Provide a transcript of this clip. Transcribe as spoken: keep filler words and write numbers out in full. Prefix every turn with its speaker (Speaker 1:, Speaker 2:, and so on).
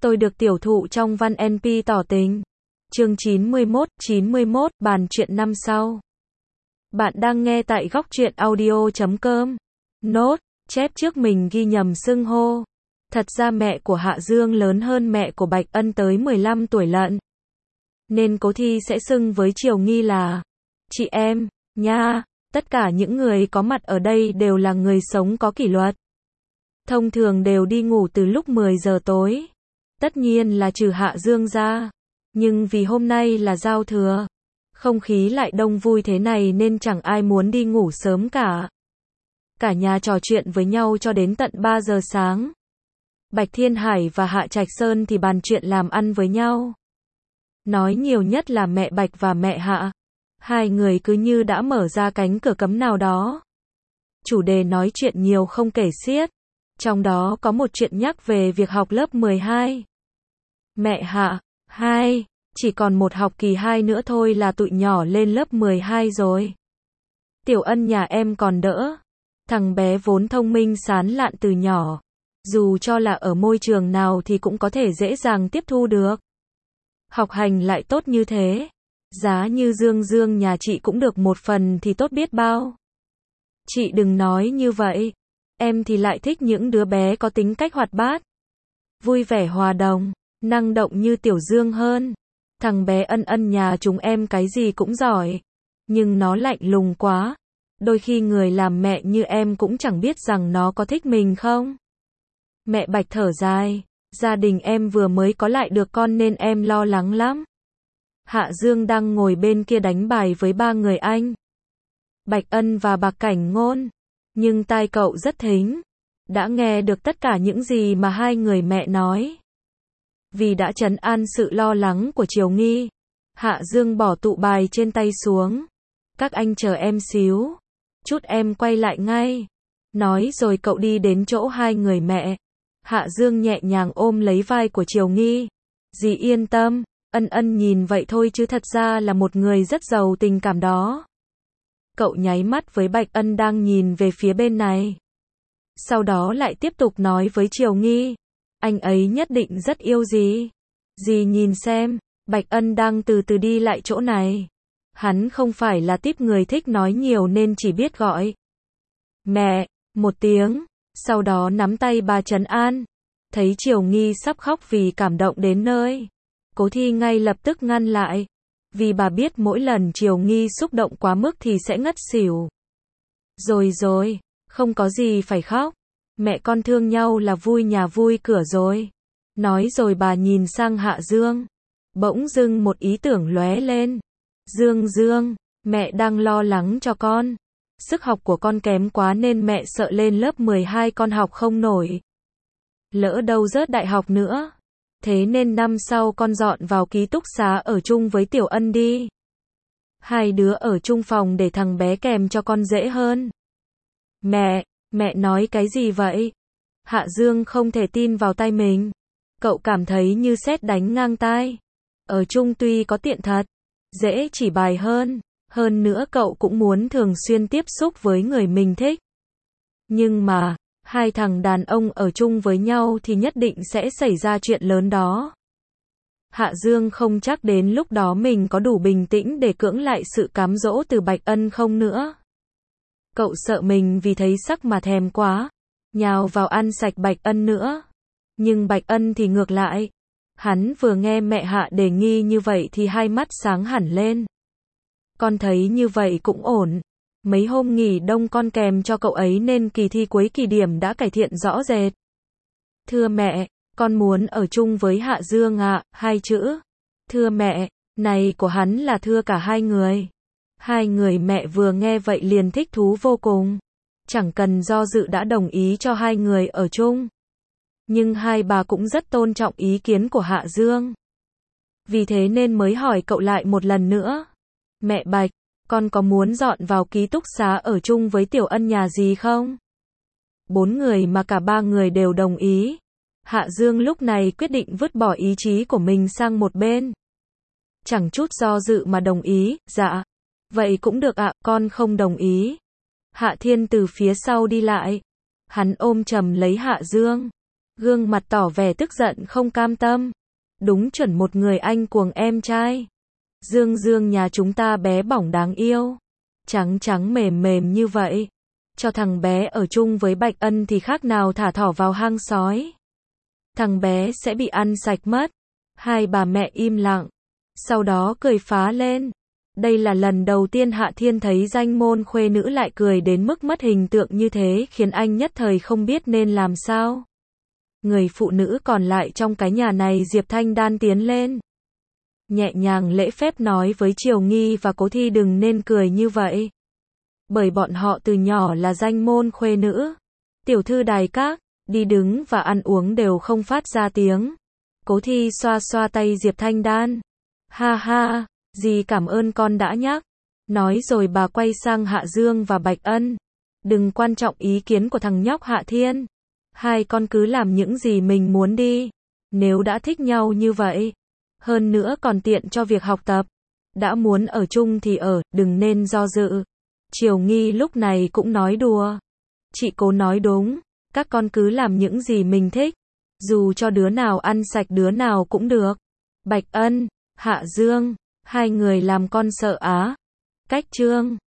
Speaker 1: Tôi được tiểu thụ trong văn en pê tỏ tình. Chương chín mươi mốt, chín mươi mốt, bàn chuyện năm sau. Bạn đang nghe tại góc truyện audio chấm com. Nốt, chép trước mình ghi nhầm xưng hô. Thật ra mẹ của Hạ Dương lớn hơn mẹ của Bạch Ân tới mười lăm tuổi lận. Nên Cố Thi sẽ xưng với Triều Nghi là chị em, nha. Tất cả những người có mặt ở đây đều là người sống có kỷ luật. Thông thường đều đi ngủ từ lúc mười giờ tối. Tất nhiên là trừ Hạ Dương ra. Nhưng vì hôm nay là giao thừa, không khí lại đông vui thế này nên chẳng ai muốn đi ngủ sớm cả. Cả nhà trò chuyện với nhau cho đến tận ba giờ sáng. Bạch Thiên Hải và Hạ Trạch Sơn thì bàn chuyện làm ăn với nhau. Nói nhiều nhất là mẹ Bạch và mẹ Hạ. Hai người cứ như đã mở ra cánh cửa cấm nào đó. Chủ đề nói chuyện nhiều không kể xiết. Trong đó có một chuyện nhắc về việc học lớp mười hai. Mẹ Hạ, hai, chỉ còn một học kỳ hai nữa thôi là tụi nhỏ lên lớp mười hai rồi. Tiểu Ân nhà em còn đỡ. Thằng bé vốn thông minh sán lạn từ nhỏ. Dù cho là ở môi trường nào thì cũng có thể dễ dàng tiếp thu được. Học hành lại tốt như thế. Giá như Dương Dương nhà chị cũng được một phần thì tốt biết bao. Chị đừng nói như vậy. Em thì lại thích những đứa bé có tính cách hoạt bát, vui vẻ hòa đồng, năng động như Tiểu Dương hơn. Thằng bé Ân Ân nhà chúng em cái gì cũng giỏi, nhưng nó lạnh lùng quá. Đôi khi người làm mẹ như em cũng chẳng biết rằng nó có thích mình không. Mẹ Bạch thở dài, gia đình em vừa mới có lại được con nên em lo lắng lắm. Hạ Dương đang ngồi bên kia đánh bài với ba người anh, Bạch Ân và Bạc Cảnh Ngôn. Nhưng tai cậu rất thính, đã nghe được tất cả những gì mà hai người mẹ nói. Vì đã trấn an sự lo lắng của Triều Nghi, Hạ Dương bỏ tụ bài trên tay xuống. Các anh chờ em xíu, chút em quay lại ngay. Nói rồi cậu đi đến chỗ hai người mẹ. Hạ Dương nhẹ nhàng ôm lấy vai của Triều Nghi. Dì yên tâm, Ân Ân nhìn vậy thôi chứ thật ra là một người rất giàu tình cảm đó. Cậu nháy mắt với Bạch Ân đang nhìn về phía bên này. Sau đó lại tiếp tục nói với Triều Nghi. Anh ấy nhất định rất yêu dì. Dì nhìn xem, Bạch Ân đang từ từ đi lại chỗ này. Hắn không phải là típ người thích nói nhiều nên chỉ biết gọi mẹ, một tiếng. Sau đó nắm tay bà trấn an. Thấy Triều Nghi sắp khóc vì cảm động đến nơi, Cố Thi ngay lập tức ngăn lại. Vì bà biết mỗi lần Triều Nghi xúc động quá mức thì sẽ ngất xỉu. Rồi rồi, không có gì phải khóc. Mẹ con thương nhau là vui nhà vui cửa rồi. Nói rồi bà nhìn sang Hạ Dương. Bỗng dưng một ý tưởng lóe lên. Dương Dương, mẹ đang lo lắng cho con. Sức học của con kém quá nên mẹ sợ lên lớp mười hai con học không nổi. Lỡ đâu rớt đại học nữa. Thế nên năm sau con dọn vào ký túc xá ở chung với Tiểu Ân đi. Hai đứa ở chung phòng để thằng bé kèm cho con dễ hơn. Mẹ, mẹ nói cái gì vậy? Hạ Dương không thể tin vào tai mình. Cậu cảm thấy như sét đánh ngang tai. Ở chung tuy có tiện thật, dễ chỉ bài hơn. Hơn nữa cậu cũng muốn thường xuyên tiếp xúc với người mình thích. Nhưng mà, hai thằng đàn ông ở chung với nhau thì nhất định sẽ xảy ra chuyện lớn đó. Hạ Dương không chắc đến lúc đó mình có đủ bình tĩnh để cưỡng lại sự cám dỗ từ Bạch Ân không nữa. Cậu sợ mình vì thấy sắc mà thèm quá, nhào vào ăn sạch Bạch Ân nữa. Nhưng Bạch Ân thì ngược lại. Hắn vừa nghe mẹ Hạ đề nghi như vậy thì hai mắt sáng hẳn lên. Con thấy như vậy cũng ổn. Mấy hôm nghỉ đông con kèm cho cậu ấy nên kỳ thi cuối kỳ điểm đã cải thiện rõ rệt. Thưa mẹ, con muốn ở chung với Hạ Dương ạ, hai chữ. Thưa mẹ, này của hắn là thưa cả hai người. Hai người mẹ vừa nghe vậy liền thích thú vô cùng. Chẳng cần do dự đã đồng ý cho hai người ở chung. Nhưng hai bà cũng rất tôn trọng ý kiến của Hạ Dương. Vì thế nên mới hỏi cậu lại một lần nữa. Mẹ Bạch, con có muốn dọn vào ký túc xá ở chung với Tiểu Ân nhà gì không? Bốn người mà cả ba người đều đồng ý. Hạ Dương lúc này quyết định vứt bỏ ý chí của mình sang một bên. Chẳng chút do dự mà đồng ý, dạ. Vậy cũng được ạ, con không đồng ý. Hạ Thiên từ phía sau đi lại. Hắn ôm chầm lấy Hạ Dương. Gương mặt tỏ vẻ tức giận không cam tâm. Đúng chuẩn một người anh cuồng em trai. Dương Dương nhà chúng ta bé bỏng đáng yêu. Trắng trắng mềm mềm như vậy. Cho thằng bé ở chung với Bạch Ân thì khác nào thả thỏ vào hang sói. Thằng bé sẽ bị ăn sạch mất. Hai bà mẹ im lặng. Sau đó cười phá lên. Đây là lần đầu tiên Hạ Thiên thấy danh môn khuê nữ lại cười đến mức mất hình tượng như thế, khiến anh nhất thời không biết nên làm sao. Người phụ nữ còn lại trong cái nhà này, Diệp Thanh Đan tiến lên. Nhẹ nhàng lễ phép nói với Triều Nghi và Cố Thi đừng nên cười như vậy. Bởi bọn họ từ nhỏ là danh môn khuê nữ. Tiểu thư đài các, đi đứng và ăn uống đều không phát ra tiếng. Cố Thi xoa xoa tay Diệp Thanh Đan. Ha ha, dì cảm ơn con đã nhắc. Nói rồi bà quay sang Hạ Dương và Bạch Ân. Đừng quan trọng ý kiến của thằng nhóc Hạ Thiên. Hai con cứ làm những gì mình muốn đi. Nếu đã thích nhau như vậy. Hơn nữa còn tiện cho việc học tập. Đã muốn ở chung thì ở, đừng nên do dự. Triều Nghi lúc này cũng nói đùa. Chị Cố nói đúng. Các con cứ làm những gì mình thích. Dù cho đứa nào ăn sạch đứa nào cũng được. Bạch Ân, Hạ Dương, hai người làm con sợ á. Cách chương